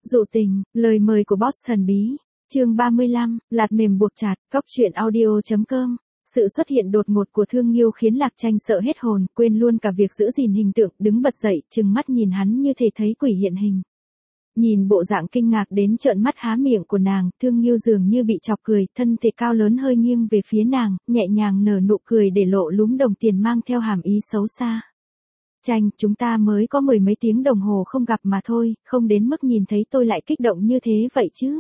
Dụ tình, lời mời của boss thần bí. Chương 35, lạt mềm buộc chặt, góc truyện audio.com. Sự xuất hiện đột ngột của Thương Nghiêu khiến Lạc Tranh sợ hết hồn, quên luôn cả việc giữ gìn hình tượng, đứng bật dậy, trừng mắt nhìn hắn như thể thấy quỷ hiện hình. Nhìn bộ dạng kinh ngạc đến trợn mắt há miệng của nàng, Thương Nghiêu dường như bị chọc cười, thân thể cao lớn hơi nghiêng về phía nàng, nhẹ nhàng nở nụ cười để lộ lúm đồng tiền mang theo hàm ý xấu xa. Tranh, chúng ta mới có mười mấy tiếng đồng hồ không gặp mà thôi, không đến mức nhìn thấy tôi lại kích động như thế vậy chứ.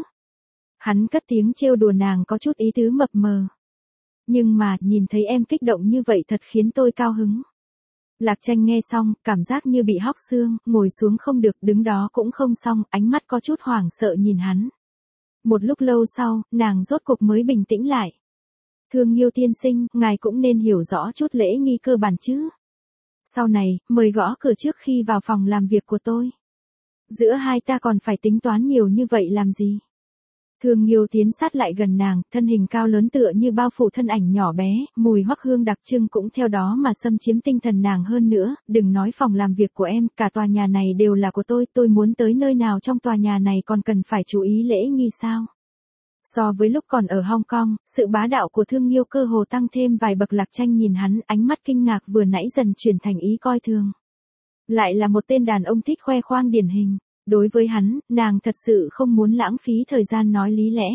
Hắn cất tiếng trêu đùa nàng có chút ý tứ mập mờ. Nhưng mà, nhìn thấy em kích động như vậy thật khiến tôi cao hứng. Lạc Tranh nghe xong, cảm giác như bị hóc xương, ngồi xuống không được, đứng đó cũng không xong, ánh mắt có chút hoảng sợ nhìn hắn. Một lúc lâu sau, nàng rốt cuộc mới bình tĩnh lại. Thương Nghiêu tiên sinh, ngài cũng nên hiểu rõ chút lễ nghi cơ bản chứ. Sau này, mời gõ cửa trước khi vào phòng làm việc của tôi. Giữa hai ta còn phải tính toán nhiều như vậy làm gì? Thương Nghiêu tiến sát lại gần nàng, thân hình cao lớn tựa như bao phủ thân ảnh nhỏ bé, mùi hoắc hương đặc trưng cũng theo đó mà xâm chiếm tinh thần nàng hơn nữa, đừng nói phòng làm việc của em, cả tòa nhà này đều là của tôi muốn tới nơi nào trong tòa nhà này còn cần phải chú ý lễ nghi sao? So với lúc còn ở Hong Kong, sự bá đạo của Thương Nghiêu cơ hồ tăng thêm vài bậc. Lạc Tranh nhìn hắn, ánh mắt kinh ngạc vừa nãy dần chuyển thành ý coi thường. Lại là một tên đàn ông thích khoe khoang điển hình. Đối với hắn, nàng thật sự không muốn lãng phí thời gian nói lý lẽ.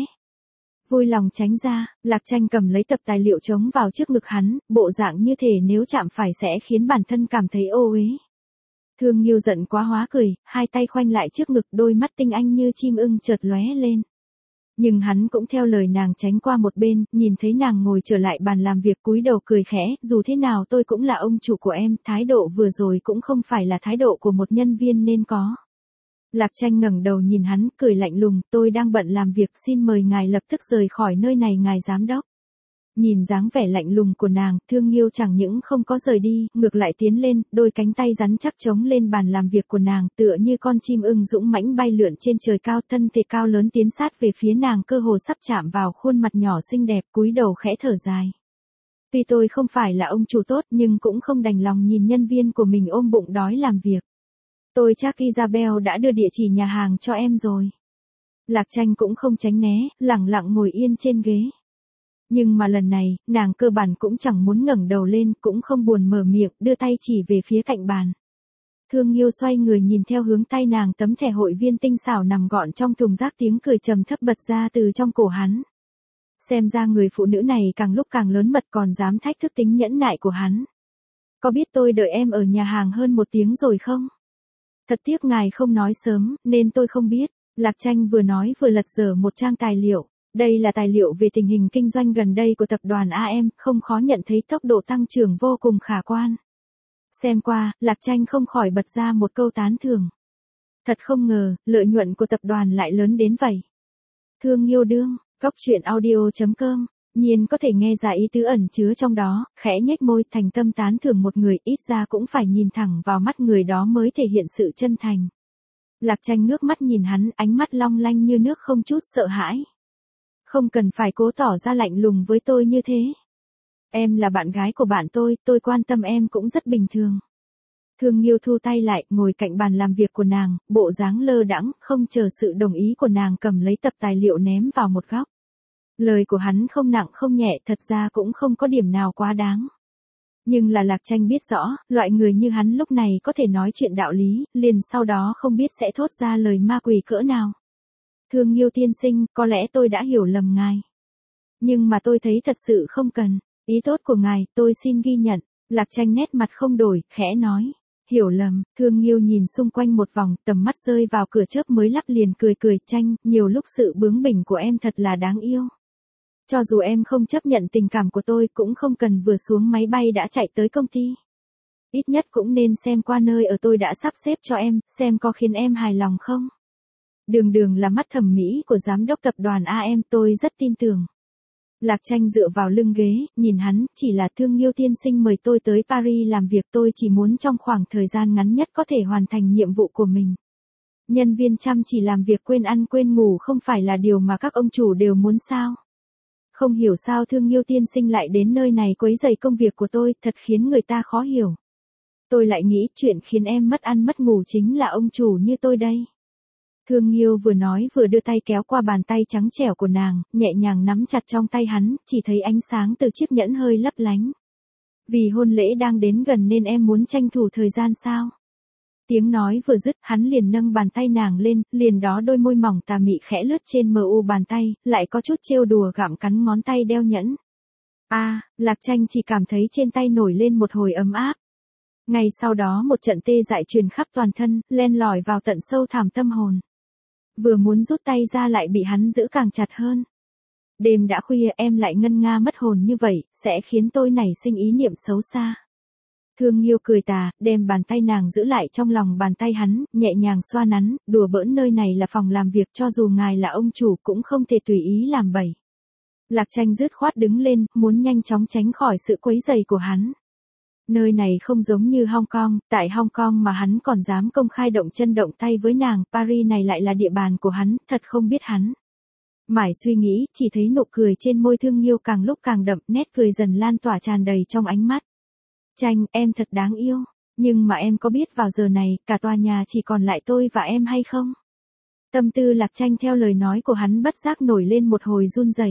Vui lòng tránh ra, Lạc Tranh cầm lấy tập tài liệu chống vào trước ngực hắn, bộ dạng như thể nếu chạm phải sẽ khiến bản thân cảm thấy ô uế. Thương Nghiêu giận quá hóa cười, hai tay khoanh lại trước ngực, đôi mắt tinh anh như chim ưng chợt lóe lên. Nhưng hắn cũng theo lời nàng tránh qua một bên, nhìn thấy nàng ngồi trở lại bàn làm việc cúi đầu cười khẽ, dù thế nào tôi cũng là ông chủ của em, thái độ vừa rồi cũng không phải là thái độ của một nhân viên nên có. Lạc Tranh ngẩng đầu nhìn hắn, cười lạnh lùng, tôi đang bận làm việc, xin mời ngài lập tức rời khỏi nơi này ngài giám đốc. Nhìn dáng vẻ lạnh lùng của nàng, Thương Nghiêu chẳng những không có rời đi, ngược lại tiến lên, đôi cánh tay rắn chắc chống lên bàn làm việc của nàng, tựa như con chim ưng dũng mãnh bay lượn trên trời cao, thân thể cao lớn tiến sát về phía nàng, cơ hồ sắp chạm vào khuôn mặt nhỏ xinh đẹp, cúi đầu khẽ thở dài. Tuy tôi không phải là ông chủ tốt nhưng cũng không đành lòng nhìn nhân viên của mình ôm bụng đói làm việc. Tôi chắc Isabel đã đưa địa chỉ nhà hàng cho em rồi. Lạc Tranh cũng không tránh né, lẳng lặng ngồi yên trên ghế. Nhưng mà lần này, nàng cơ bản cũng chẳng muốn ngẩng đầu lên, cũng không buồn mở miệng, đưa tay chỉ về phía cạnh bàn. Thương Nghiêu xoay người nhìn theo hướng tay nàng, tấm thẻ hội viên tinh xảo nằm gọn trong thùng rác, tiếng cười trầm thấp bật ra từ trong cổ hắn. Xem ra người phụ nữ này càng lúc càng lớn mật, còn dám thách thức tính nhẫn nại của hắn. Có biết tôi đợi em ở nhà hàng hơn 1 tiếng rồi không? Thật tiếc ngài không nói sớm, nên tôi không biết. Lạc Tranh vừa nói vừa lật dở một trang tài liệu. Đây là tài liệu về tình hình kinh doanh gần đây của tập đoàn AM, không khó nhận thấy tốc độ tăng trưởng vô cùng khả quan. Xem qua, Lạc Tranh không khỏi bật ra một câu tán thưởng. Thật không ngờ, lợi nhuận của tập đoàn lại lớn đến vậy. Thương Nghiêu đương, góc truyện audio.com. Nhiên có thể nghe ra ý tứ ẩn chứa trong đó, khẽ nhếch môi, thành tâm tán thưởng một người, ít ra cũng phải nhìn thẳng vào mắt người đó mới thể hiện sự chân thành. Lạc Tranh ngước mắt nhìn hắn, ánh mắt long lanh như nước, không chút sợ hãi. Không cần phải cố tỏ ra lạnh lùng với tôi như thế. Em là bạn gái của bạn tôi quan tâm em cũng rất bình thường. Thương Nghiêu thu tay lại, ngồi cạnh bàn làm việc của nàng, bộ dáng lơ đãng, không chờ sự đồng ý của nàng, cầm lấy tập tài liệu ném vào một góc. Lời của hắn không nặng không nhẹ, thật ra cũng không có điểm nào quá đáng. Nhưng là Lạc Tranh biết rõ, loại người như hắn lúc này có thể nói chuyện đạo lý, liền sau đó không biết sẽ thốt ra lời ma quỷ cỡ nào. Thương Nghiêu tiên sinh, có lẽ tôi đã hiểu lầm ngài. Nhưng mà tôi thấy thật sự không cần. Ý tốt của ngài, tôi xin ghi nhận. Lạc Tranh nét mặt không đổi, khẽ nói. Hiểu lầm. Thương Nghiêu nhìn xung quanh một vòng, tầm mắt rơi vào cửa chớp mới lắp, liền cười cười. Tranh, nhiều lúc sự bướng bỉnh của em thật là đáng yêu. Cho dù em không chấp nhận tình cảm của tôi, cũng không cần vừa xuống máy bay đã chạy tới công ty. Ít nhất cũng nên xem qua nơi ở tôi đã sắp xếp cho em, xem có khiến em hài lòng không. Đường là mắt thẩm mỹ của giám đốc tập đoàn AM, tôi rất tin tưởng. Lạc Tranh dựa vào lưng ghế, nhìn hắn, chỉ là Thương Nghiêu tiên sinh mời tôi tới Paris làm việc, tôi chỉ muốn trong khoảng thời gian ngắn nhất có thể hoàn thành nhiệm vụ của mình. Nhân viên chăm chỉ làm việc quên ăn quên ngủ không phải là điều mà các ông chủ đều muốn sao? Không hiểu sao Thương Nghiêu tiên sinh lại đến nơi này quấy rầy công việc của tôi, thật khiến người ta khó hiểu. Tôi lại nghĩ chuyện khiến em mất ăn mất ngủ chính là ông chủ như tôi đây. Thương Nghiêu vừa nói vừa đưa tay kéo qua bàn tay trắng trẻo của nàng, nhẹ nhàng nắm chặt trong tay hắn, chỉ thấy ánh sáng từ chiếc nhẫn hơi lấp lánh. Vì hôn lễ đang đến gần nên em muốn tranh thủ thời gian sao? Tiếng nói vừa dứt, hắn liền nâng bàn tay nàng lên, liền đó đôi môi mỏng tà mị khẽ lướt trên mu bàn tay, lại có chút trêu đùa gặm cắn ngón tay đeo nhẫn. Lạc Tranh chỉ cảm thấy trên tay nổi lên một hồi ấm áp. Ngay sau đó một trận tê dại truyền khắp toàn thân, len lỏi vào tận sâu thẳm tâm hồn. Vừa muốn rút tay ra lại bị hắn giữ càng chặt hơn. Đêm đã khuya em lại ngân nga mất hồn như vậy, sẽ khiến tôi nảy sinh ý niệm xấu xa. Thương Nghiêu cười tà, đem bàn tay nàng giữ lại trong lòng bàn tay hắn, nhẹ nhàng xoa nắn, đùa bỡn nơi này là phòng làm việc cho dù ngài là ông chủ cũng không thể tùy ý làm bậy. Lạc Tranh dứt khoát đứng lên, muốn nhanh chóng tránh khỏi sự quấy rầy của hắn. Nơi này không giống như Hong Kong, tại Hong Kong mà hắn còn dám công khai động chân động tay với nàng, Paris này lại là địa bàn của hắn, thật không biết hắn. Mải suy nghĩ, chỉ thấy nụ cười trên môi Thương Nghiêu càng lúc càng đậm, nét cười dần lan tỏa tràn đầy trong ánh mắt. Tranh, em thật đáng yêu, nhưng mà em có biết vào giờ này, cả tòa nhà chỉ còn lại tôi và em hay không? Tâm tư Lạc Tranh theo lời nói của hắn bất giác nổi lên một hồi run rẩy.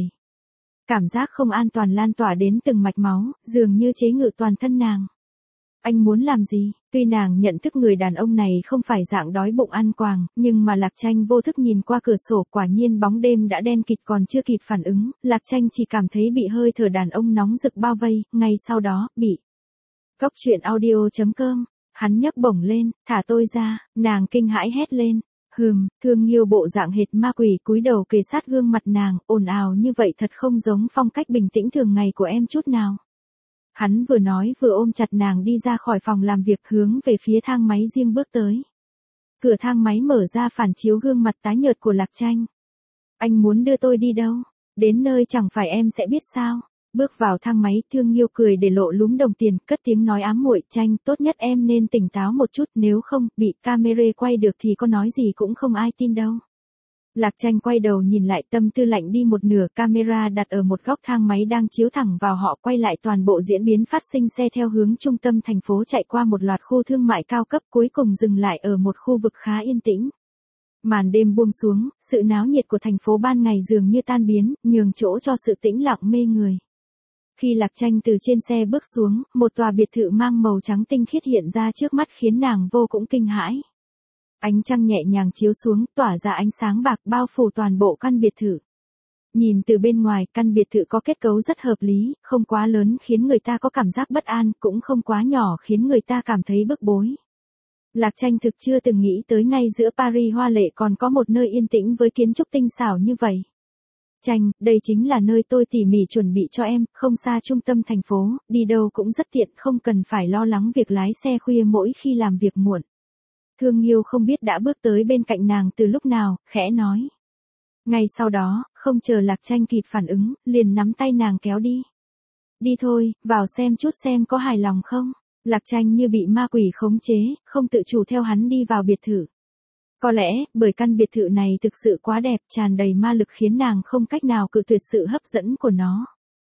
Cảm giác không an toàn lan tỏa đến từng mạch máu, dường như chế ngự toàn thân nàng. Anh muốn làm gì? Tuy nàng nhận thức người đàn ông này không phải dạng đói bụng ăn quàng, nhưng mà Lạc Tranh vô thức nhìn qua cửa sổ, quả nhiên bóng đêm đã đen kịt, còn chưa kịp phản ứng, Lạc Tranh chỉ cảm thấy bị hơi thở đàn ông nóng rực bao vây, ngay sau đó, bị. Cốc truyện audio.com, hắn nhấc bổng lên, thả tôi ra, nàng kinh hãi hét lên. Thương Nghiêu bộ dạng hệt ma quỷ cúi đầu kề sát gương mặt nàng, ồn ào như vậy thật không giống phong cách bình tĩnh thường ngày của em chút nào. Hắn vừa nói vừa ôm chặt nàng đi ra khỏi phòng làm việc, hướng về phía thang máy riêng bước tới. Cửa thang máy mở ra phản chiếu gương mặt tái nhợt của Lạc Tranh. Anh muốn đưa tôi đi đâu? Đến nơi chẳng phải em sẽ biết sao? Bước vào thang máy, Thương Nghiêu cười để lộ lúm đồng tiền, cất tiếng nói ám muội, Tranh, tốt nhất em nên tỉnh táo một chút, nếu không, bị camera quay được thì có nói gì cũng không ai tin đâu. Lạc Tranh quay đầu nhìn lại, tâm tư lạnh đi một nửa, camera đặt ở một góc thang máy đang chiếu thẳng vào họ, quay lại toàn bộ diễn biến phát sinh xe theo hướng trung tâm thành phố chạy qua một loạt khu thương mại cao cấp, cuối cùng dừng lại ở một khu vực khá yên tĩnh. Màn đêm buông xuống, sự náo nhiệt của thành phố ban ngày dường như tan biến, nhường chỗ cho sự tĩnh lặng mê người. Khi Lạc Tranh từ trên xe bước xuống, một tòa biệt thự mang màu trắng tinh khiết hiện ra trước mắt khiến nàng vô cùng kinh hãi. Ánh trăng nhẹ nhàng chiếu xuống, tỏa ra ánh sáng bạc bao phủ toàn bộ căn biệt thự. Nhìn từ bên ngoài, căn biệt thự có kết cấu rất hợp lý, không quá lớn khiến người ta có cảm giác bất an, cũng không quá nhỏ khiến người ta cảm thấy bức bối. Lạc Tranh thực chưa từng nghĩ tới ngay giữa Paris hoa lệ còn có một nơi yên tĩnh với kiến trúc tinh xảo như vậy. Tranh, đây chính là nơi tôi tỉ mỉ chuẩn bị cho em, không xa trung tâm thành phố, đi đâu cũng rất tiện, không cần phải lo lắng việc lái xe khuya mỗi khi làm việc muộn. Thương Nghiêu không biết đã bước tới bên cạnh nàng từ lúc nào, khẽ nói. Ngay sau đó, không chờ Lạc Tranh kịp phản ứng, liền nắm tay nàng kéo đi. Đi thôi, vào xem chút xem có hài lòng không. Lạc Tranh như bị ma quỷ khống chế, không tự chủ theo hắn đi vào biệt thự. Có lẽ, bởi căn biệt thự này thực sự quá đẹp, tràn đầy ma lực khiến nàng không cách nào cự tuyệt sự hấp dẫn của nó.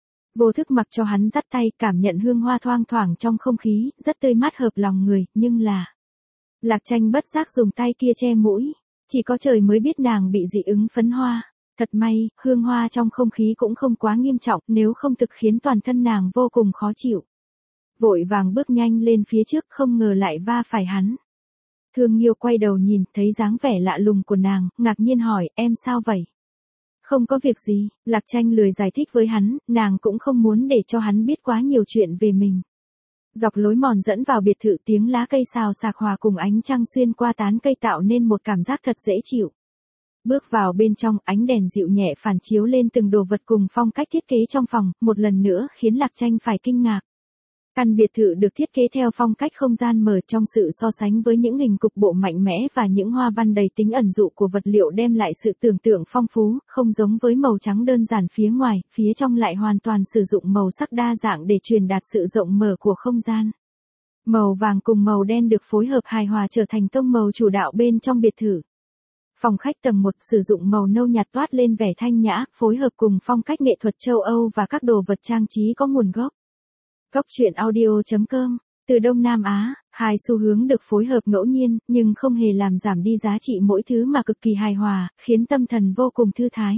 Vô thức mặc cho hắn dắt tay, cảm nhận hương hoa thoang thoảng trong không khí, rất tươi mát hợp lòng người, nhưng là. Lạc Tranh bất giác dùng tay kia che mũi, chỉ có trời mới biết nàng bị dị ứng phấn hoa. Thật may, hương hoa trong không khí cũng không quá nghiêm trọng, nếu không thực khiến toàn thân nàng vô cùng khó chịu. Vội vàng bước nhanh lên phía trước, không ngờ lại va phải hắn. Thương Nghiêu quay đầu nhìn, thấy dáng vẻ lạ lùng của nàng, ngạc nhiên hỏi, em sao vậy? Không có việc gì, Lạc Tranh lười giải thích với hắn, nàng cũng không muốn để cho hắn biết quá nhiều chuyện về mình. Dọc lối mòn dẫn vào biệt thự, tiếng lá cây xào xạc hòa cùng ánh trăng xuyên qua tán cây tạo nên một cảm giác thật dễ chịu. Bước vào bên trong, ánh đèn dịu nhẹ phản chiếu lên từng đồ vật cùng phong cách thiết kế trong phòng, một lần nữa khiến Lạc Tranh phải kinh ngạc. Căn biệt thự được thiết kế theo phong cách không gian mở, trong sự so sánh với những hình cục bộ mạnh mẽ và những hoa văn đầy tính ẩn dụ của vật liệu đem lại sự tưởng tượng phong phú, không giống với màu trắng đơn giản phía ngoài, phía trong lại hoàn toàn sử dụng màu sắc đa dạng để truyền đạt sự rộng mở của không gian. Màu vàng cùng màu đen được phối hợp hài hòa trở thành tông màu chủ đạo bên trong biệt thự. Phòng khách tầng 1 sử dụng màu nâu nhạt toát lên vẻ thanh nhã, phối hợp cùng phong cách nghệ thuật châu Âu và các đồ vật trang trí có nguồn gốc. Cốc truyện audio.com, từ Đông Nam Á, Hai xu hướng được phối hợp ngẫu nhiên, nhưng không hề làm giảm đi giá trị mỗi thứ mà cực kỳ hài hòa, khiến tâm thần vô cùng thư thái.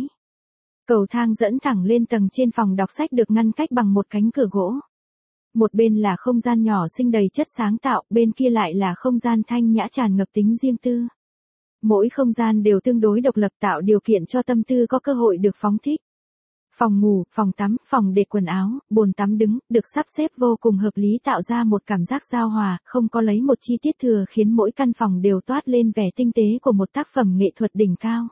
Cầu thang dẫn thẳng lên tầng trên phòng đọc sách được ngăn cách bằng một cánh cửa gỗ. Một bên là không gian nhỏ xinh đầy chất sáng tạo, bên kia lại là không gian thanh nhã tràn ngập tính riêng tư. Mỗi không gian đều tương đối độc lập tạo điều kiện cho tâm tư có cơ hội được phóng thích. Phòng ngủ, phòng tắm, phòng để quần áo, bồn tắm đứng, được sắp xếp vô cùng hợp lý tạo ra một cảm giác giao hòa, không có lấy một chi tiết thừa khiến mỗi căn phòng đều toát lên vẻ tinh tế của một tác phẩm nghệ thuật đỉnh cao.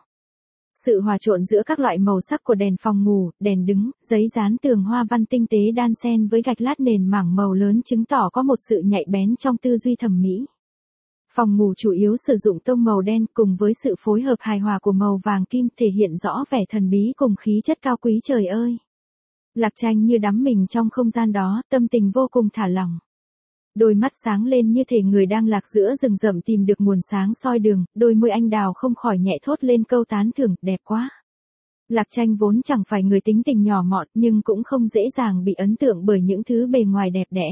Sự hòa trộn giữa các loại màu sắc của đèn phòng ngủ, đèn đứng, giấy dán tường hoa văn tinh tế đan xen với gạch lát nền mảng màu lớn chứng tỏ có một sự nhạy bén trong tư duy thẩm mỹ. Phòng ngủ chủ yếu sử dụng tông màu đen cùng với sự phối hợp hài hòa của màu vàng kim thể hiện rõ vẻ thần bí cùng khí chất cao quý trời ơi. Lạc Tranh như đắm mình trong không gian đó, tâm tình vô cùng thả lỏng. Đôi mắt sáng lên như thể người đang lạc giữa rừng rậm tìm được nguồn sáng soi đường, đôi môi anh đào không khỏi nhẹ thốt lên câu tán thưởng, đẹp quá. Lạc Tranh vốn chẳng phải người tính tình nhỏ mọn nhưng cũng không dễ dàng bị ấn tượng bởi những thứ bề ngoài đẹp đẽ.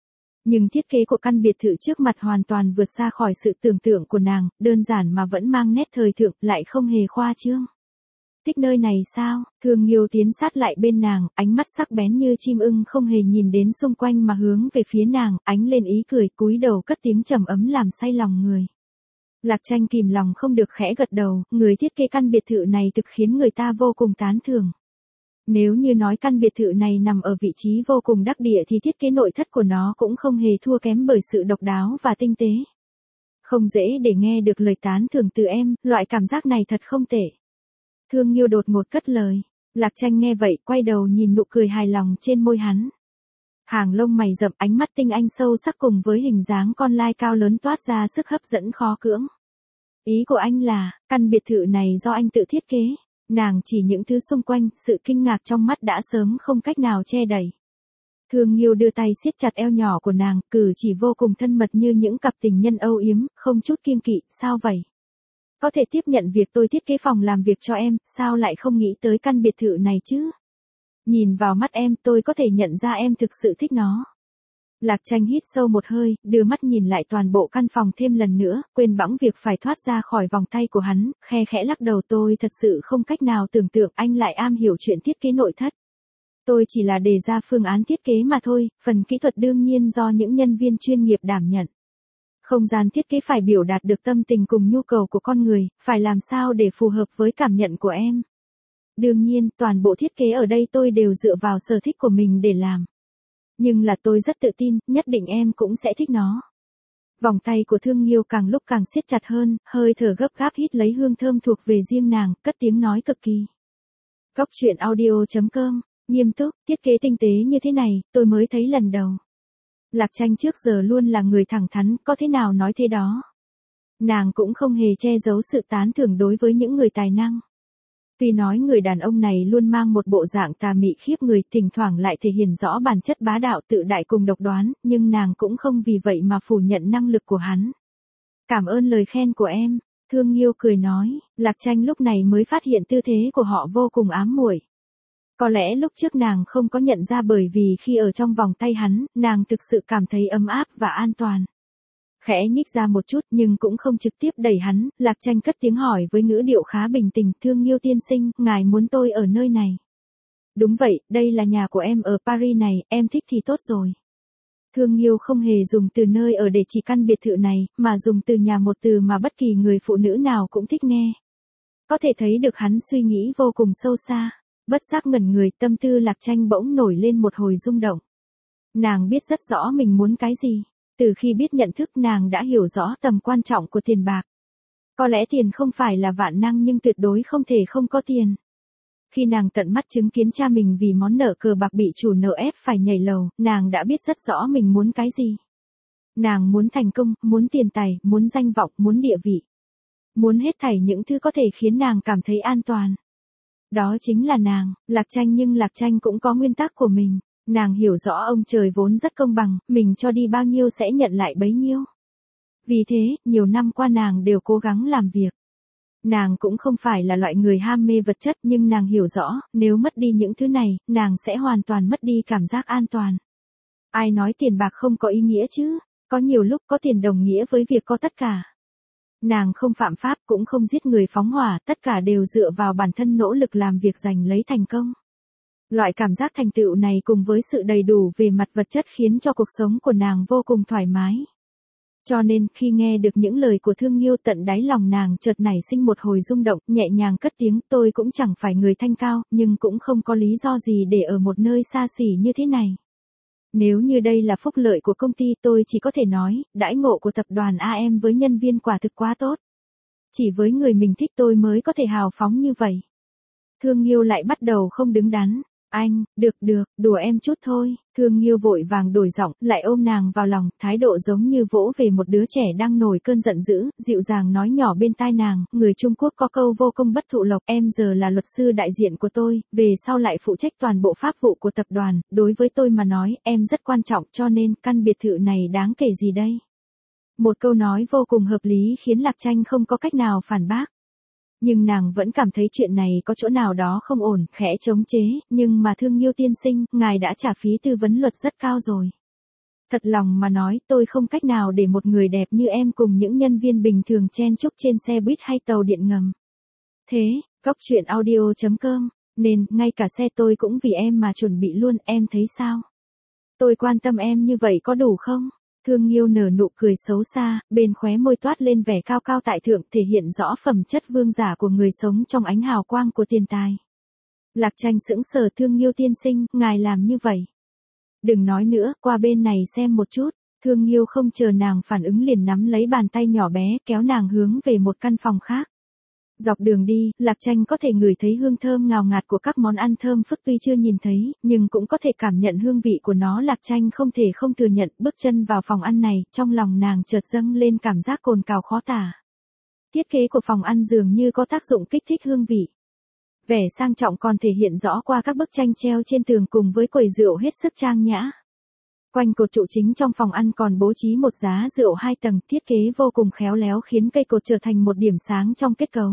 Nhưng thiết kế của căn biệt thự trước mặt hoàn toàn vượt xa khỏi sự tưởng tượng của nàng, đơn giản mà vẫn mang nét thời thượng, lại không hề khoa trương. Thích nơi này sao? Thương Nghiêu tiến sát lại bên nàng, ánh mắt sắc bén như chim ưng không hề nhìn đến xung quanh mà hướng về phía nàng, ánh lên ý cười, cúi đầu cất tiếng trầm ấm làm say lòng người. Lạc Tranh kìm lòng không được khẽ gật đầu, người thiết kế căn biệt thự này thực khiến người ta vô cùng tán thưởng. Nếu như nói căn biệt thự này nằm ở vị trí vô cùng đắc địa thì thiết kế nội thất của nó cũng không hề thua kém bởi sự độc đáo và tinh tế. Không dễ để nghe được lời tán thưởng từ em, loại cảm giác này thật không tệ. Thương Nghiêu đột ngột cất lời. Lạc Tranh nghe vậy, quay đầu nhìn nụ cười hài lòng trên môi hắn. Hàng lông mày rậm, ánh mắt tinh anh sâu sắc cùng với hình dáng con lai cao lớn toát ra sức hấp dẫn khó cưỡng. Ý của anh là, căn biệt thự này do anh tự thiết kế. Nàng chỉ những thứ xung quanh, sự kinh ngạc trong mắt đã sớm không cách nào che đậy. Thương Nghiêu đưa tay siết chặt eo nhỏ của nàng, cử chỉ vô cùng thân mật như những cặp tình nhân âu yếm, không chút kiêng kỵ, sao vậy? Có thể tiếp nhận việc tôi thiết kế phòng làm việc cho em, sao lại không nghĩ tới căn biệt thự này chứ? Nhìn vào mắt em tôi có thể nhận ra em thực sự thích nó. Lạc Tranh hít sâu một hơi, đưa mắt nhìn lại toàn bộ căn phòng thêm lần nữa, quên bẵng việc phải thoát ra khỏi vòng tay của hắn, khe khẽ lắc đầu tôi thật sự không cách nào tưởng tượng anh lại am hiểu chuyện thiết kế nội thất. Tôi chỉ là đề ra phương án thiết kế mà thôi, phần kỹ thuật đương nhiên do những nhân viên chuyên nghiệp đảm nhận. Không gian thiết kế phải biểu đạt được tâm tình cùng nhu cầu của con người, phải làm sao để phù hợp với cảm nhận của em. Đương nhiên, toàn bộ thiết kế ở đây tôi đều dựa vào sở thích của mình để làm. Nhưng là tôi rất tự tin, nhất định em cũng sẽ thích nó. Vòng tay của Thương Nghiêu càng lúc càng siết chặt hơn, hơi thở gấp gáp hít lấy hương thơm thuộc về riêng nàng, cất tiếng nói cực kỳ. Góc truyện audio.com, nghiêm túc, thiết kế tinh tế như thế này, tôi mới thấy lần đầu. Lạc Tranh trước giờ luôn là người thẳng thắn, có thế nào nói thế đó. Nàng cũng không hề che giấu sự tán thưởng đối với những người tài năng. Tuy nói người đàn ông này luôn mang một bộ dạng tà mị khiếp người, thỉnh thoảng lại thể hiện rõ bản chất bá đạo tự đại cùng độc đoán, nhưng nàng cũng không vì vậy mà phủ nhận năng lực của hắn. Cảm ơn lời khen của em, Thương Nghiêu cười nói, Lạc Tranh lúc này mới phát hiện tư thế của họ vô cùng ám muội. Có lẽ lúc trước nàng không có nhận ra bởi vì khi ở trong vòng tay hắn, nàng thực sự cảm thấy ấm áp và an toàn. Khẽ nhích ra một chút nhưng cũng không trực tiếp đẩy hắn, Lạc Tranh cất tiếng hỏi với ngữ điệu khá bình tĩnh, Thương Nghiêu tiên sinh, ngài muốn tôi ở nơi này. Đúng vậy, đây là nhà của em ở Paris này, em thích thì tốt rồi. Thương Nghiêu không hề dùng từ nơi ở để chỉ căn biệt thự này, mà dùng từ nhà một từ mà bất kỳ người phụ nữ nào cũng thích nghe. Có thể thấy được hắn suy nghĩ vô cùng sâu xa, bất giác ngẩn người, tâm tư Lạc Tranh bỗng nổi lên một hồi rung động. Nàng biết rất rõ mình muốn cái gì. Từ khi biết nhận thức nàng đã hiểu rõ tầm quan trọng của tiền bạc. Có lẽ tiền không phải là vạn năng nhưng tuyệt đối không thể không có tiền. Khi nàng tận mắt chứng kiến cha mình vì món nợ cờ bạc bị chủ nợ ép phải nhảy lầu, nàng đã biết rất rõ mình muốn cái gì. Nàng muốn thành công, muốn tiền tài, muốn danh vọng, muốn địa vị. Muốn hết thảy những thứ có thể khiến nàng cảm thấy an toàn. Đó chính là nàng, Lạc Tranh, nhưng Lạc Tranh cũng có nguyên tắc của mình. Nàng hiểu rõ ông trời vốn rất công bằng, mình cho đi bao nhiêu sẽ nhận lại bấy nhiêu. Vì thế, nhiều năm qua nàng đều cố gắng làm việc. Nàng cũng không phải là loại người ham mê vật chất nhưng nàng hiểu rõ, nếu mất đi những thứ này, nàng sẽ hoàn toàn mất đi cảm giác an toàn. Ai nói tiền bạc không có ý nghĩa chứ? Có nhiều lúc có tiền đồng nghĩa với việc có tất cả. Nàng không phạm pháp cũng không giết người phóng hỏa, tất cả đều dựa vào bản thân nỗ lực làm việc giành lấy thành công. Loại cảm giác thành tựu này cùng với sự đầy đủ về mặt vật chất khiến cho cuộc sống của nàng vô cùng thoải mái. Cho nên khi nghe được những lời của Thương Nghiêu, tận đáy lòng nàng chợt nảy sinh một hồi rung động, nhẹ nhàng cất tiếng, tôi cũng chẳng phải người thanh cao, nhưng cũng không có lý do gì để ở một nơi xa xỉ như thế này. Nếu như đây là phúc lợi của công ty, tôi chỉ có thể nói, đãi ngộ của tập đoàn AM với nhân viên quả thực quá tốt. Chỉ với người mình thích tôi mới có thể hào phóng như vậy. Thương Nghiêu lại bắt đầu không đứng đắn. Anh, được, đùa em chút thôi. Thương Nghiêu vội vàng đổi giọng, lại ôm nàng vào lòng, thái độ giống như vỗ về một đứa trẻ đang nổi cơn giận dữ, dịu dàng nói nhỏ bên tai nàng, người Trung Quốc có câu vô công bất thụ lộc, em giờ là luật sư đại diện của tôi, về sau lại phụ trách toàn bộ pháp vụ của tập đoàn, đối với tôi mà nói, em rất quan trọng, cho nên căn biệt thự này đáng kể gì đây? Một câu nói vô cùng hợp lý khiến Lạc Tranh không có cách nào phản bác. Nhưng nàng vẫn cảm thấy chuyện này có chỗ nào đó không ổn, khẽ chống chế, nhưng mà Thương Nghiêu tiên sinh, ngài đã trả phí tư vấn luật rất cao rồi. Thật lòng mà nói, tôi không cách nào để một người đẹp như em cùng những nhân viên bình thường chen chúc trên xe buýt hay tàu điện ngầm. Thế, Cóc Truyện Audio.com, nên, ngay cả xe tôi cũng vì em mà chuẩn bị luôn, em thấy sao? Tôi quan tâm em như vậy có đủ không? Thương Nghiêu nở nụ cười xấu xa, bên khóe môi toát lên vẻ cao cao tại thượng, thể hiện rõ phẩm chất vương giả của người sống trong ánh hào quang của tiền tài. Lạc Tranh sững sờ, Thương Nghiêu tiên sinh, ngài làm như vậy. Đừng nói nữa, qua bên này xem một chút. Thương Nghiêu không chờ nàng phản ứng liền nắm lấy bàn tay nhỏ bé, kéo nàng hướng về một căn phòng khác. Dọc đường đi, Lạc Tranh có thể ngửi thấy hương thơm ngào ngạt của các món ăn thơm phức, tuy chưa nhìn thấy, nhưng cũng có thể cảm nhận hương vị của nó. Lạc Tranh không thể không thừa nhận, bước chân vào phòng ăn này, trong lòng nàng chợt dâng lên cảm giác cồn cào khó tả. Thiết kế của phòng ăn dường như có tác dụng kích thích hương vị. Vẻ sang trọng còn thể hiện rõ qua các bức tranh treo trên tường cùng với quầy rượu hết sức trang nhã. Quanh cột trụ chính trong phòng ăn còn bố trí một giá rượu 2 tầng, thiết kế vô cùng khéo léo khiến cây cột trở thành một điểm sáng trong kết cấu.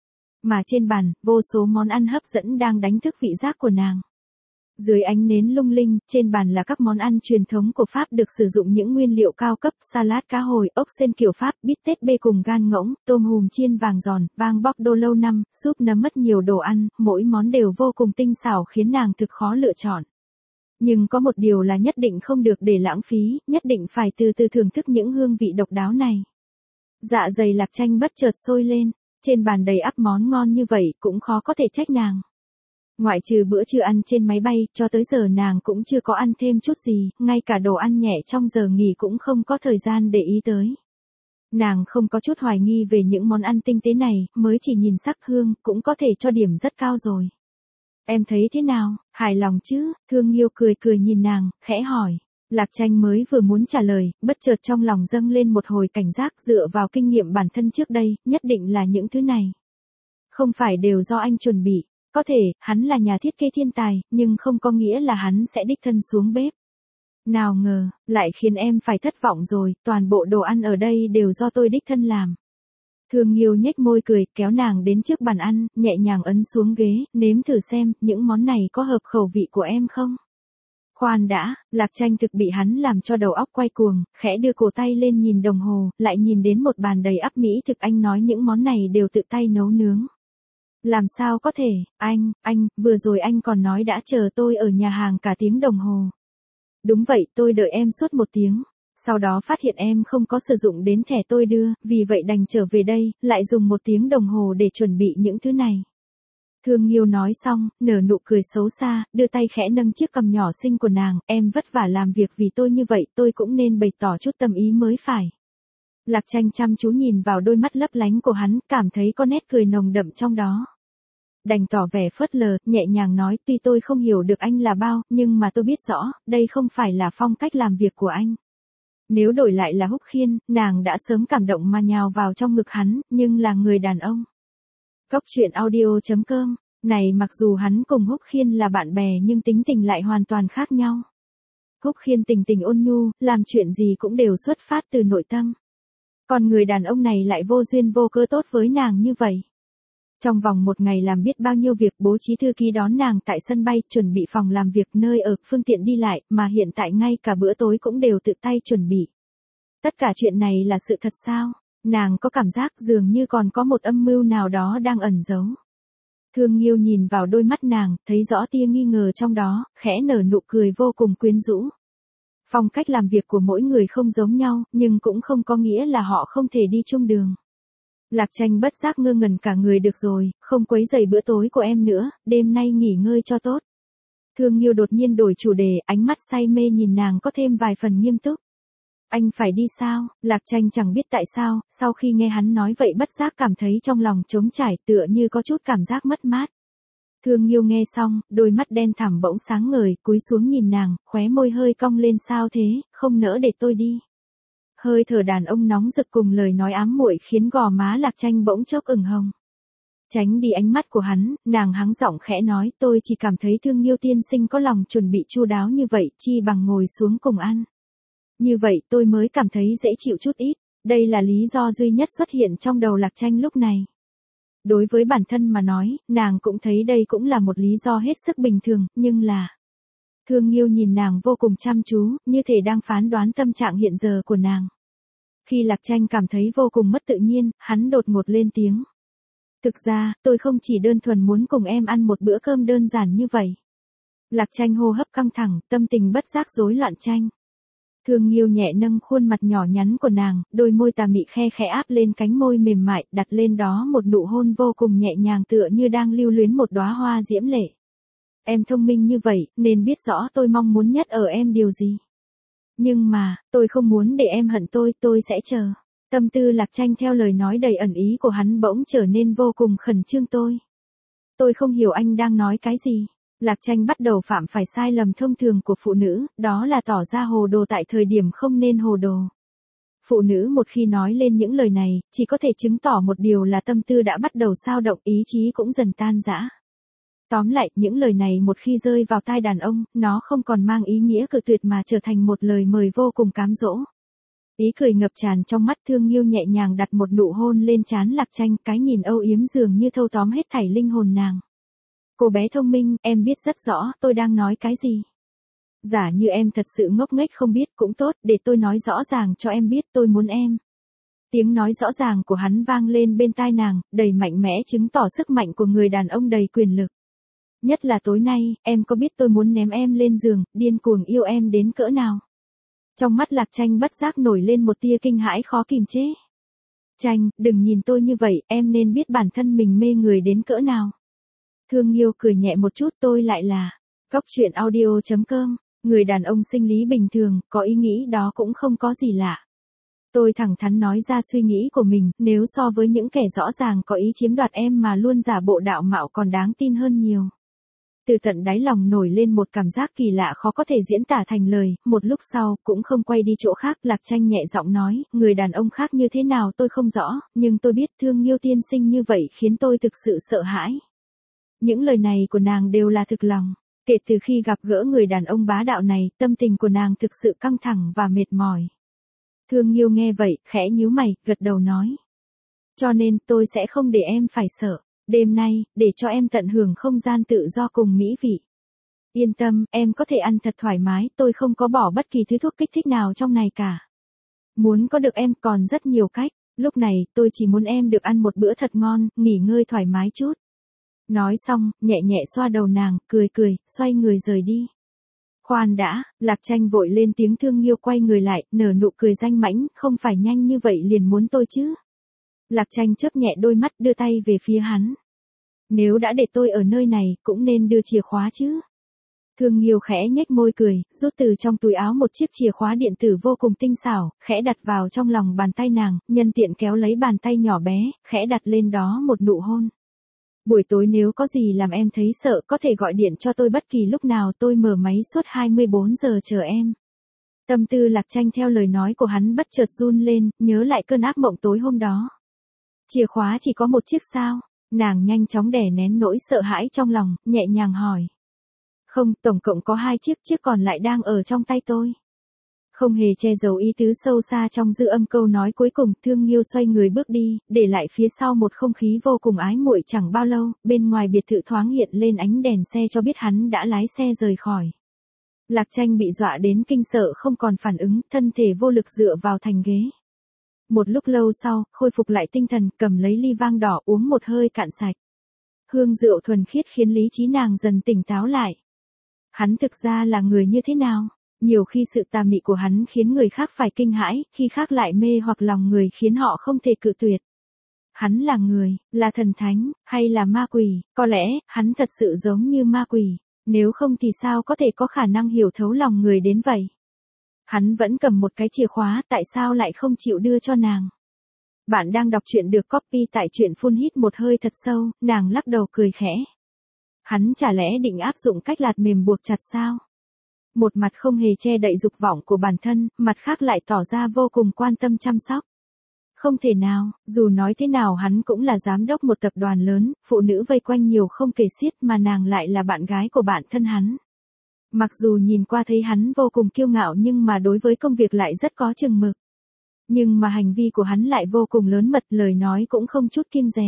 Mà trên bàn, vô số món ăn hấp dẫn đang đánh thức vị giác của nàng. Dưới ánh nến lung linh, trên bàn là các món ăn truyền thống của Pháp được sử dụng những nguyên liệu cao cấp, salad cá hồi, ốc sên kiểu Pháp, bít tết bê cùng gan ngỗng, tôm hùm chiên vàng giòn, vang bóc đô lâu năm, súp nấm mất nhiều đồ ăn, mỗi món đều vô cùng tinh xảo khiến nàng thực khó lựa chọn. Nhưng có một điều là nhất định không được để lãng phí, nhất định phải từ từ thưởng thức những hương vị độc đáo này. Dạ dày Lạc Tranh bất chợt sôi lên, trên bàn đầy ắp món ngon như vậy cũng khó có thể trách nàng. Ngoại trừ bữa trưa ăn trên máy bay, cho tới giờ nàng cũng chưa có ăn thêm chút gì, ngay cả đồ ăn nhẹ trong giờ nghỉ cũng không có thời gian để ý tới. Nàng không có chút hoài nghi về những món ăn tinh tế này, mới chỉ nhìn sắc hương, cũng có thể cho điểm rất cao rồi. Em thấy thế nào, hài lòng chứ? Thương Nghiêu cười cười nhìn nàng, khẽ hỏi. Lạc Tranh mới vừa muốn trả lời, bất chợt trong lòng dâng lên một hồi cảnh giác, dựa vào kinh nghiệm bản thân trước đây, nhất định là những thứ này. Không phải đều do anh chuẩn bị, có thể, hắn là nhà thiết kế thiên tài, nhưng không có nghĩa là hắn sẽ đích thân xuống bếp. Nào ngờ, lại khiến em phải thất vọng rồi, toàn bộ đồ ăn ở đây đều do tôi đích thân làm. Thương Nghiêu nhếch môi cười, kéo nàng đến trước bàn ăn, nhẹ nhàng ấn xuống ghế, nếm thử xem, những món này có hợp khẩu vị của em không? Khoan đã, Lạc Tranh thực bị hắn làm cho đầu óc quay cuồng, khẽ đưa cổ tay lên nhìn đồng hồ, lại nhìn đến một bàn đầy ắp mỹ thực, anh nói những món này đều tự tay nấu nướng. Làm sao có thể, anh, vừa rồi anh còn nói đã chờ tôi ở nhà hàng cả tiếng đồng hồ. Đúng vậy, tôi đợi em suốt 1 tiếng. Sau đó phát hiện em không có sử dụng đến thẻ tôi đưa, vì vậy đành trở về đây, lại dùng 1 tiếng đồng hồ để chuẩn bị những thứ này. Thương Nghiêu nói xong, nở nụ cười xấu xa, đưa tay khẽ nâng chiếc cằm nhỏ xinh của nàng, em vất vả làm việc vì tôi như vậy, tôi cũng nên bày tỏ chút tâm ý mới phải. Lạc Tranh chăm chú nhìn vào đôi mắt lấp lánh của hắn, cảm thấy có nét cười nồng đậm trong đó. Đành tỏ vẻ phớt lờ, nhẹ nhàng nói, tuy tôi không hiểu được anh là bao, nhưng mà tôi biết rõ, đây không phải là phong cách làm việc của anh. Nếu đổi lại là Húc Khiên, nàng đã sớm cảm động mà nhào vào trong ngực hắn, nhưng là người đàn ông. Cóc Truyện Audio.com, này mặc dù hắn cùng Húc Khiên là bạn bè nhưng tính tình lại hoàn toàn khác nhau. Húc Khiên tình tình ôn nhu, làm chuyện gì cũng đều xuất phát từ nội tâm. Còn người đàn ông này lại vô duyên vô cớ tốt với nàng như vậy. Trong vòng 1 ngày làm biết bao nhiêu việc, bố trí thư ký đón nàng tại sân bay, chuẩn bị phòng làm việc, nơi ở, phương tiện đi lại, mà hiện tại ngay cả bữa tối cũng đều tự tay chuẩn bị. Tất cả chuyện này là sự thật sao? Nàng có cảm giác dường như còn có một âm mưu nào đó đang ẩn giấu. Thương Nghiêu nhìn vào đôi mắt nàng, thấy rõ tia nghi ngờ trong đó, khẽ nở nụ cười vô cùng quyến rũ. Phong cách làm việc của mỗi người không giống nhau, nhưng cũng không có nghĩa là họ không thể đi chung đường. Lạc Tranh bất giác ngơ ngẩn cả người. Được rồi, không quấy rầy bữa tối của em nữa, đêm nay nghỉ ngơi cho tốt. Thương Nghiêu đột nhiên đổi chủ đề, ánh mắt say mê nhìn nàng có thêm vài phần nghiêm túc. Anh phải đi sao? Lạc Tranh chẳng biết tại sao, sau khi nghe hắn nói vậy bất giác cảm thấy trong lòng trống trải, tựa như có chút cảm giác mất mát. Thương Nghiêu nghe xong, đôi mắt đen thẳm bỗng sáng ngời, cúi xuống nhìn nàng, khóe môi hơi cong lên. Sao thế, không nỡ để tôi đi. Hơi thở đàn ông nóng rực cùng lời nói ám muội khiến gò má Lạc Tranh bỗng chốc ửng hồng. Tránh đi ánh mắt của hắn, nàng hắng giọng khẽ nói, tôi chỉ cảm thấy Thương Nghiêu tiên sinh có lòng chuẩn bị chu đáo như vậy, chi bằng ngồi xuống cùng ăn. Như vậy tôi mới cảm thấy dễ chịu chút ít. Đây là lý do duy nhất xuất hiện trong đầu Lạc Tranh lúc này. Đối với bản thân mà nói, nàng cũng thấy đây cũng là một lý do hết sức bình thường, nhưng là... Thương Nghiêu nhìn nàng vô cùng chăm chú, như thể đang phán đoán tâm trạng hiện giờ của nàng. Khi Lạc Tranh cảm thấy vô cùng mất tự nhiên, hắn đột ngột lên tiếng. Thực ra, tôi không chỉ đơn thuần muốn cùng em ăn một bữa cơm đơn giản như vậy. Lạc Tranh hô hấp căng thẳng, tâm tình bất giác rối loạn tranh. Thương Nghiêu nhẹ nâng khuôn mặt nhỏ nhắn của nàng, đôi môi tà mị khe khẽ áp lên cánh môi mềm mại, đặt lên đó một nụ hôn vô cùng nhẹ nhàng tựa như đang lưu luyến một đóa hoa diễm lệ. Em thông minh như vậy, nên biết rõ tôi mong muốn nhất ở em điều gì. Nhưng mà, tôi không muốn để em hận tôi sẽ chờ. Tâm tư Lạc Tranh theo lời nói đầy ẩn ý của hắn bỗng trở nên vô cùng khẩn trương. Tôi không hiểu anh đang nói cái gì. Lạc Tranh bắt đầu phạm phải sai lầm thông thường của phụ nữ, đó là tỏ ra hồ đồ tại thời điểm không nên hồ đồ. Phụ nữ một khi nói lên những lời này, chỉ có thể chứng tỏ một điều là tâm tư đã bắt đầu xao động, ý chí cũng dần tan rã. Tóm lại, những lời này một khi rơi vào tai đàn ông, nó không còn mang ý nghĩa cự tuyệt mà trở thành một lời mời vô cùng cám dỗ. Ý cười ngập tràn trong mắt. Thương Nghiêu nhẹ nhàng đặt một nụ hôn lên trán Lạc Tranh, cái nhìn âu yếm dường như thâu tóm hết thảy linh hồn nàng. Cô bé thông minh, em biết rất rõ tôi đang nói cái gì. Giả như em thật sự ngốc nghếch không biết cũng tốt, để tôi nói rõ ràng cho em biết tôi muốn em. Tiếng nói rõ ràng của hắn vang lên bên tai nàng, đầy mạnh mẽ chứng tỏ sức mạnh của người đàn ông đầy quyền lực. Nhất là tối nay, em có biết tôi muốn ném em lên giường, điên cuồng yêu em đến cỡ nào. Trong mắt Lạc Tranh bất giác nổi lên một tia kinh hãi khó kìm chế. Tranh, đừng nhìn tôi như vậy, em nên biết bản thân mình mê người đến cỡ nào. Thương Nghiêu cười nhẹ một chút. Tôi lại là Cóc Truyện Audio.com, người đàn ông sinh lý bình thường, có ý nghĩ đó cũng không có gì lạ. Tôi thẳng thắn nói ra suy nghĩ của mình, nếu so với những kẻ rõ ràng có ý chiếm đoạt em mà luôn giả bộ đạo mạo còn đáng tin hơn nhiều. Từ tận đáy lòng nổi lên một cảm giác kỳ lạ khó có thể diễn tả thành lời, một lúc sau, cũng không quay đi chỗ khác. Lạc Tranh nhẹ giọng nói, người đàn ông khác như thế nào tôi không rõ, nhưng tôi biết Thương Nghiêu tiên sinh như vậy khiến tôi thực sự sợ hãi. Những lời này của nàng đều là thực lòng. Kể từ khi gặp gỡ người đàn ông bá đạo này, tâm tình của nàng thực sự căng thẳng và mệt mỏi. Thương Nghiêu nghe vậy, khẽ nhíu mày, gật đầu nói. Cho nên tôi sẽ không để em phải sợ. Đêm nay, để cho em tận hưởng không gian tự do cùng mỹ vị. Yên tâm, em có thể ăn thật thoải mái, tôi không có bỏ bất kỳ thứ thuốc kích thích nào trong này cả. Muốn có được em còn rất nhiều cách, lúc này tôi chỉ muốn em được ăn một bữa thật ngon, nghỉ ngơi thoải mái chút. Nói xong, nhẹ nhẹ xoa đầu nàng, cười, xoay người rời đi. Khoan đã, Lạc Tranh vội lên tiếng. Thương Nghiêu quay người lại, nở nụ cười danh mãnh, không phải nhanh như vậy liền muốn tôi chứ. Lạc Tranh chớp nhẹ đôi mắt đưa tay về phía hắn. Nếu đã để tôi ở nơi này, cũng nên đưa chìa khóa chứ. Thương Nghiêu khẽ nhếch môi cười, rút từ trong túi áo một chiếc chìa khóa điện tử vô cùng tinh xảo, khẽ đặt vào trong lòng bàn tay nàng, nhân tiện kéo lấy bàn tay nhỏ bé, khẽ đặt lên đó một nụ hôn. Buổi tối nếu có gì làm em thấy sợ có thể gọi điện cho tôi bất kỳ lúc nào, tôi mở máy suốt 24 giờ chờ em. Tâm tư Lạc Tranh theo lời nói của hắn bất chợt run lên, nhớ lại cơn ác mộng tối hôm đó. Chìa khóa chỉ có một chiếc sao? Nàng nhanh chóng đè nén nỗi sợ hãi trong lòng, nhẹ nhàng hỏi. Không, tổng cộng có 2 chiếc, chiếc còn lại đang ở trong tay tôi. Không hề che giấu ý tứ sâu xa trong dư âm câu nói cuối cùng. Thương Nghiêu xoay người bước đi, để lại phía sau một không khí vô cùng ái muội. Chẳng bao lâu, bên ngoài biệt thự thoáng hiện lên ánh đèn xe cho biết hắn đã lái xe rời khỏi. Lạc Tranh bị dọa đến kinh sợ không còn phản ứng, thân thể vô lực dựa vào thành ghế. Một lúc lâu sau, khôi phục lại tinh thần, cầm lấy ly vang đỏ uống một hơi cạn sạch. Hương rượu thuần khiết khiến lý trí nàng dần tỉnh táo lại. Hắn thực ra là người như thế nào? Nhiều khi sự tà mị của hắn khiến người khác phải kinh hãi, khi khác lại mê hoặc lòng người khiến họ không thể cự tuyệt. Hắn là người, là thần thánh, hay là ma quỷ? Có lẽ, hắn thật sự giống như ma quỷ, nếu không thì sao có thể có khả năng hiểu thấu lòng người đến vậy? Hắn vẫn cầm một cái chìa khóa, tại sao lại không chịu đưa cho nàng? Bạn đang đọc truyện được copy tại truyện Phun hít một hơi thật sâu, nàng lắc đầu cười khẽ. Hắn chả lẽ định áp dụng cách lạt mềm buộc chặt sao? Một mặt không hề che đậy dục vọng của bản thân, mặt khác lại tỏ ra vô cùng quan tâm chăm sóc. Không thể nào, dù nói thế nào hắn cũng là giám đốc một tập đoàn lớn, phụ nữ vây quanh nhiều không kể xiết mà nàng lại là bạn gái của bạn thân hắn. Mặc dù nhìn qua thấy hắn vô cùng kiêu ngạo nhưng mà đối với công việc lại rất có chừng mực. Nhưng mà hành vi của hắn lại vô cùng lớn mật, lời nói cũng không chút kiêng dè.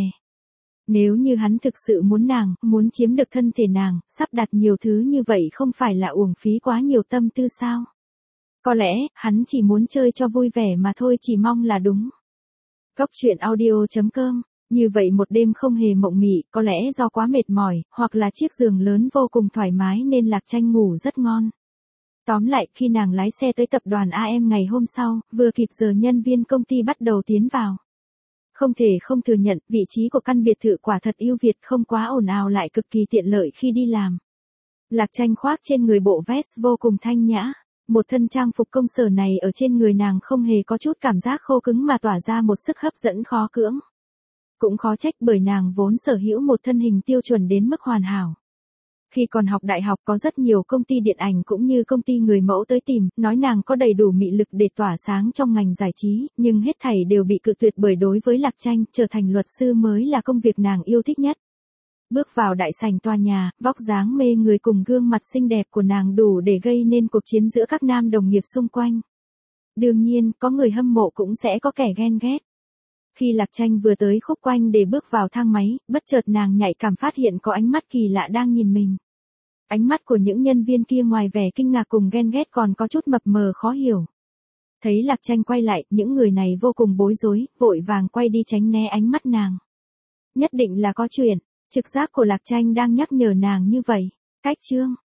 Nếu như hắn thực sự muốn nàng, muốn chiếm được thân thể nàng, sắp đặt nhiều thứ như vậy không phải là uổng phí quá nhiều tâm tư sao? Có lẽ, hắn chỉ muốn chơi cho vui vẻ mà thôi, chỉ mong là đúng. Góc truyện audio.com. Như vậy một đêm không hề mộng mị, có lẽ do quá mệt mỏi, hoặc là chiếc giường lớn vô cùng thoải mái nên Lạc Tranh ngủ rất ngon. Tóm lại, khi nàng lái xe tới tập đoàn AM ngày hôm sau, vừa kịp giờ nhân viên công ty bắt đầu tiến vào. Không thể không thừa nhận, vị trí của căn biệt thự quả thật ưu việt, không quá ồn ào lại cực kỳ tiện lợi khi đi làm. Lạc Tranh khoác trên người bộ vest vô cùng thanh nhã. Một thân trang phục công sở này ở trên người nàng không hề có chút cảm giác khô cứng mà tỏa ra một sức hấp dẫn khó cưỡng. Cũng khó trách bởi nàng vốn sở hữu một thân hình tiêu chuẩn đến mức hoàn hảo. Khi còn học đại học có rất nhiều công ty điện ảnh cũng như công ty người mẫu tới tìm, nói nàng có đầy đủ mị lực để tỏa sáng trong ngành giải trí, nhưng hết thảy đều bị cự tuyệt bởi đối với Lạc Tranh, trở thành luật sư mới là công việc nàng yêu thích nhất. Bước vào đại sảnh tòa nhà, vóc dáng mê người cùng gương mặt xinh đẹp của nàng đủ để gây nên cuộc chiến giữa các nam đồng nghiệp xung quanh. Đương nhiên, có người hâm mộ cũng sẽ có kẻ ghen ghét. Khi Lạc Tranh vừa tới khúc quanh để bước vào thang máy, bất chợt nàng nhạy cảm phát hiện có ánh mắt kỳ lạ đang nhìn mình. Ánh mắt của những nhân viên kia ngoài vẻ kinh ngạc cùng ghen ghét còn có chút mập mờ khó hiểu. Thấy Lạc Tranh quay lại, những người này vô cùng bối rối, vội vàng quay đi tránh né ánh mắt nàng. Nhất định là có chuyện, trực giác của Lạc Tranh đang nhắc nhở nàng như vậy. Cách chương